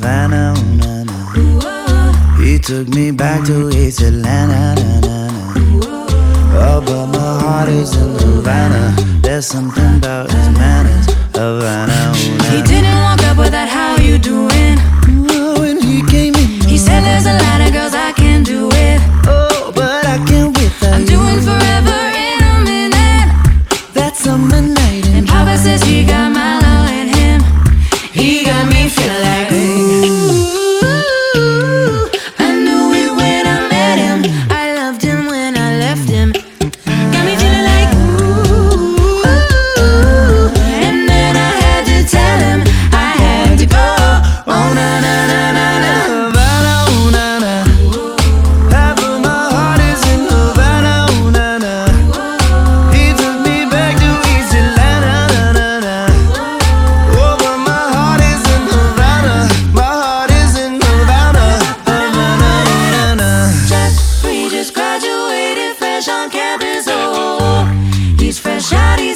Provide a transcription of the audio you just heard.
Havana, ooh, na, na. He took me back to East Atlanta, na, na, na. Oh, but my heart is in Havana. There's something about his manners, Havana, ooh, na, na. He didn't walk up with that, how you doing? When he came in, He said there's a lot of girls I can do it. oh, but I can't wait for I'm doing forever in a minute. that summer night in And Papa says he got my love in him. He got me feeling like ooh. I knew it when I met him. I loved him when I left him. Got me feeling like ooh. And then I had to tell him I had to go. Oh na na na na na. Havana, ooh, na, na. Half of my heart is in Havana, ooh, na, na. He took me back to East Atlanta, na, na, na. Oh, but my heart is in Havana. My heart is in Havana, Havana, ooh, na, na. We just graduated fresh on campus. Oh, he's fresh out.